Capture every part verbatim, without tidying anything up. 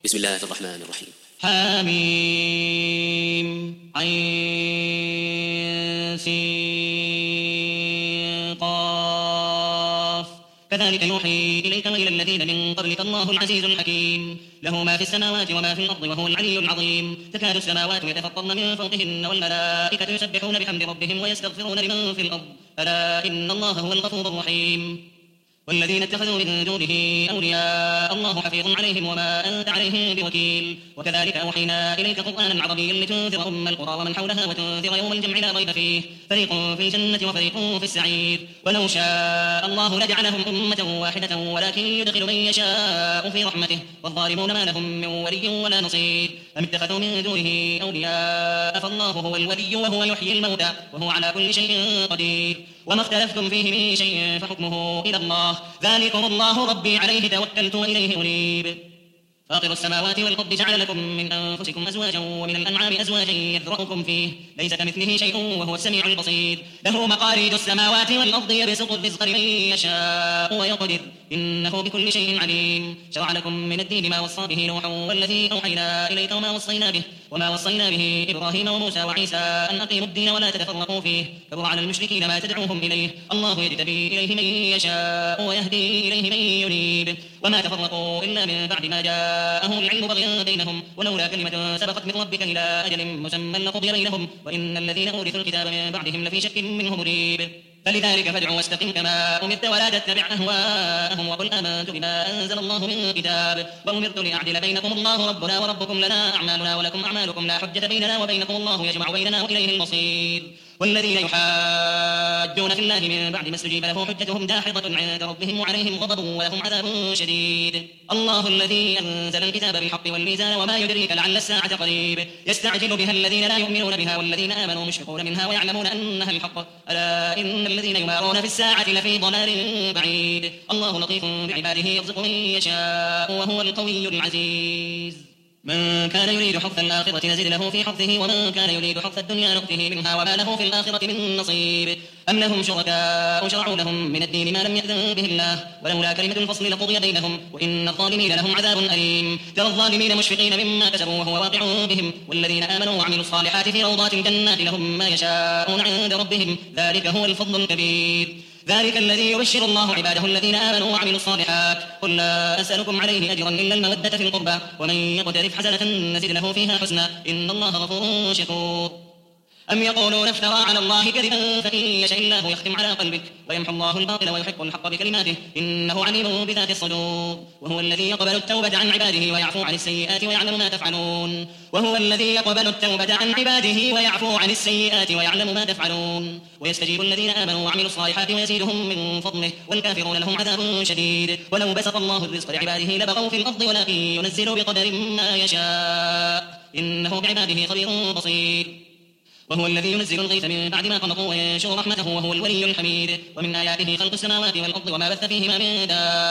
بسم الله الرحمن الرحيم. حميم عين سين قاف كذلك يوحي إليك وإلى الذين من قبلك الله العزيز الحكيم له ما في السماوات وما في الأرض وهو العلي العظيم تكاد السماوات يتفطرن من فوقهن والملائكة يسبحون بحمد ربهم ويستغفرون لمن في الأرض ألا إن الله هو الغفور الرحيم والذين اتخذوا من دونه أولياء الله حفيظ عليهم وما أنت عليهم بوكيل وكذلك أوحينا إليك قرآنا عربيا لتنذر أم القرى ومن حولها وتنذر يوم الجمع لا ريب فيه فريق في الجنة وفريق في السعير ولو شاء الله لجعلهم أمة واحدة ولكن يدخل من يشاء في رحمته والظالمون ما لهم من ولي ولا نصير أم اتخذوا من دونه أولياء فالله هو الولي وهو يحيي الموتى وهو على كل شيء قدير وما اختلفتم فيه من شيء فحكمه إلى الله ذلكم الله ربي عليه توكلت وإليه أنيب فاطر السماوات والأرض جعل لكم من أنفسكم أزواجا ومن الأنعام أزواجا يذرأكم فيه ليس كمثله شيء وهو السميع البصير له مقاليد السماوات والأرض يبسط الرزق لمن يشاء ويقدر إنه بكل شيء عليم شرع لكم من الدين ما وصى به نوح والذي أوحينا إليك وما وصينا به وما وصينا به إبراهيم وموسى وعيسى أن أقيموا الدين ولا تتفرقوا فيه كبر على المشركين ما تدعوهم إليه الله يجتبي إليه من يشاء ويهدي إليه من ينيب وما تفرقوا إلا من بعد ما جاءهم العلم بغيا بينهم ولولا كلمة سبقت من ربك إلى أجل مسمى لقضي بينهم وإن الذين أورثوا الكتاب من بعدهم لفي شك منه مريب فلذلك فادع واستقم كما أمرت ولا تتبع أهواءهم وقل آمنت بما أنزل الله من كتاب وأمرت لأعدل بينكم الله ربنا وربكم لنا أعمالنا ولكم أعمالكم لا حجة بيننا وبينكم الله يجمع بيننا وإليه المصير والذين يحاجون في الله من بعد ما استجيب له حجتهم داحضة عند ربهم وعليهم غضب ولهم عذاب شديد الله الذي أنزل الكتاب بالحق والميزان وما يدريك لعل الساعة قريب يستعجل بها الذين لا يؤمنون بها والذين آمنوا مشفقون منها ويعلمون أنها الحق ألا إن الذين يمارون في الساعة لفي ضلال بعيد الله لطيف بعباده يرزق من يشاء وهو القوي العزيز من كان يريد حظ الآخرة نزد له في حظه ومن كان يريد حظ الدنيا نؤته منها وما له في الآخرة من نصيب أم لهم شركاء شرعوا لهم من الدين ما لم يأذن به الله ولولا كلمة الفصل لقضي بينهم وإن الظالمين لهم عذاب أليم ترى الظالمين مشفقين مما كسبوا وهو واقع بهم والذين آمنوا وعملوا الصالحات في روضات الجنات لهم ما يشاءون عند ربهم ذلك هو الفضل الكبير ذلك الذي يبشر الله عباده الذين آمنوا وعملوا الصالحات قل لا أسألكم عليه أجرا إلا المودة في القربى ومن يقترف حسنة نزد له فيها حسنا إن الله غفور شكور أم يقولون افترى على الله كذبا فإن يشاء الله يختم على قلبك ويمحو الله الباطل ويحق الحق بكلماته إنه عليم بذات الصدور وهو الذي يقبل التوبة عن عباده ويعفو عن السيئات ويعلم ما تفعلون وهو الذي يقبل التوبة عن عباده ويعفو عن السيئات ويعلم ما تفعلون ويستجيب الذين آمنوا وعملوا الصالحات ويزيدهم من فضله والكافرون لهم عذاب شديد ولو بسط الله الرزق لعباده لبغوا في الأرض ولكن ينزل بقدر ما يشاء إنه بعباده خبير بصير وهو الذي ينزل الغيث من بعد ما قنطوا وينشر رحمته وهو الولي الحميد ومن آياته خلق السماوات والأرض وما بث فيهما من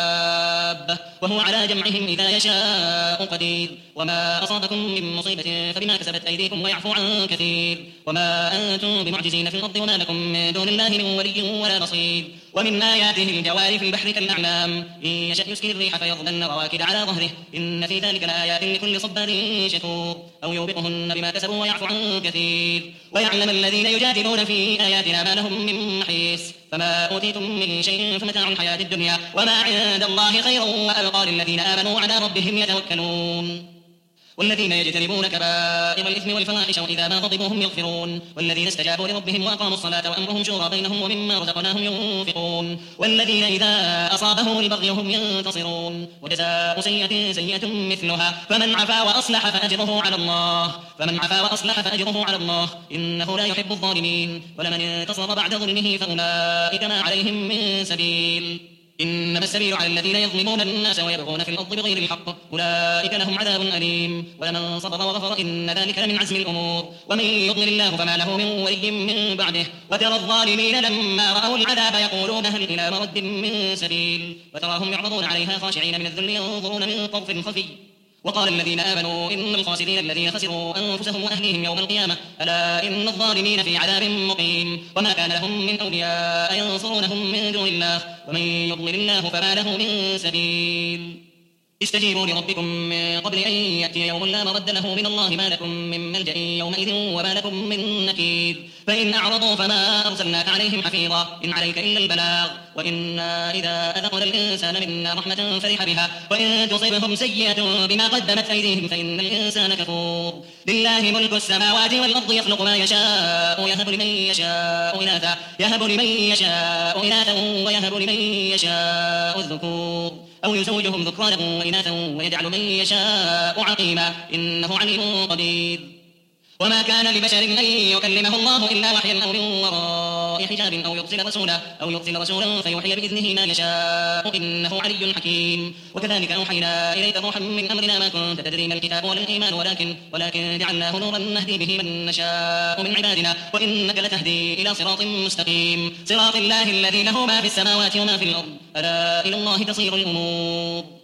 دابة وهو على جمعهم إذا يشاء قدير وما أصابكم من مصيبة فبما كسبت أيديكم ويعفو عن كثير وما أنتم بمعجزين في الأرض وما لكم من دون الله من ولي ولا نصير ومن آياته الجوار في البحر كالأعلام إن يشأ يسكن الريح فيظللن رواكد على ظهره إن في ذلك لآيات لكل صبار شكور أو يوبقهن بما كسبوا ويعفو عن كثير ويعلم الذين يجادلون في آياتنا ما لهم من محيص فما أوتيتم من شيء فمتاع الحياة الدنيا وما عند الله خير وأبقى للذين آمنوا على ربهم يتوكلون والذين يجتنبون كبائر الإثم والفواحش وإذا ما غضبوا هم يغفرون والذين استجابوا لربهم وأقاموا الصلاة وأمرهم شورى بينهم ومما رزقناهم ينفقون والذين إذا أصابهم البغي هم ينتصرون وجزاء سيئة سيئة مثلها فمن عفا وأصلح فأجره على الله فمن عفا وأصلح فأجره على الله إنه لا يحب الظالمين ولمن انتصر بعد ظلمه فأولئك ما عليهم من سبيل إنما السبيل على الذين يظلمون الناس ويبغون في الأرض بغير الحق أولئك لهم عذاب أليم ولمن صبر وغفر إن ذلك لمن عزم الأمور ومن يضلل الله فما له من ولي من بعده وترى الظالمين لما رأوا العذاب يقولون هل إلى مرد من سبيل وتراهم يعرضون عليها خاشعين من الذل ينظرون من طرف خفي وقال الذين آمنوا إن الخاسرين الذين خسروا أنفسهم وأهليهم يوم القيامة ألا إن الظالمين في عذاب مقيم وما كان لهم من أولياء ينصرونهم من دون الله ومن يضلل الله فما له من سبيل استجيبوا لربكم من قبل أن يأتي يوم لا مرد له من الله ما لكم من ملجأ يومئذ وما لكم من نكير فإن أعرضوا فما أرسلناك عليهم حفيظا إن عليك إلا البلاغ وإنا إذا أذقنا الإنسان منا رحمة فرح بها وإن تصبهم سيئة بما قدمت أيديهم فإن الإنسان كفور لله ملك السماوات والأرض يخلق ما يشاء يهب لمن يشاء إناثا يهب لمن يشاء إناثا ويهب لمن يشاء الذكور أو يزوجهم ذكرانا وإناثا ويجعل من يشاء عقيما إنه عليم قدير وما كان لبشر أن يكلمه الله إلا وحيا أو من وراء حجاب أو يرسل رسولا أو يرسل رسولا فيوحي بإذنه ما يشاء إنه علي حكيم وكذلك أوحينا إليك روحا من أمرنا ما كنت تدري ما الكتاب ولا الإيمان ولكن ولكن جعلناه نورا نهدي به من نشاء من عبادنا وإنك لتهدي إلى صراط مستقيم صراط الله الذي له ما في السماوات وما في الأرض ألا إلى الله تصير الأمور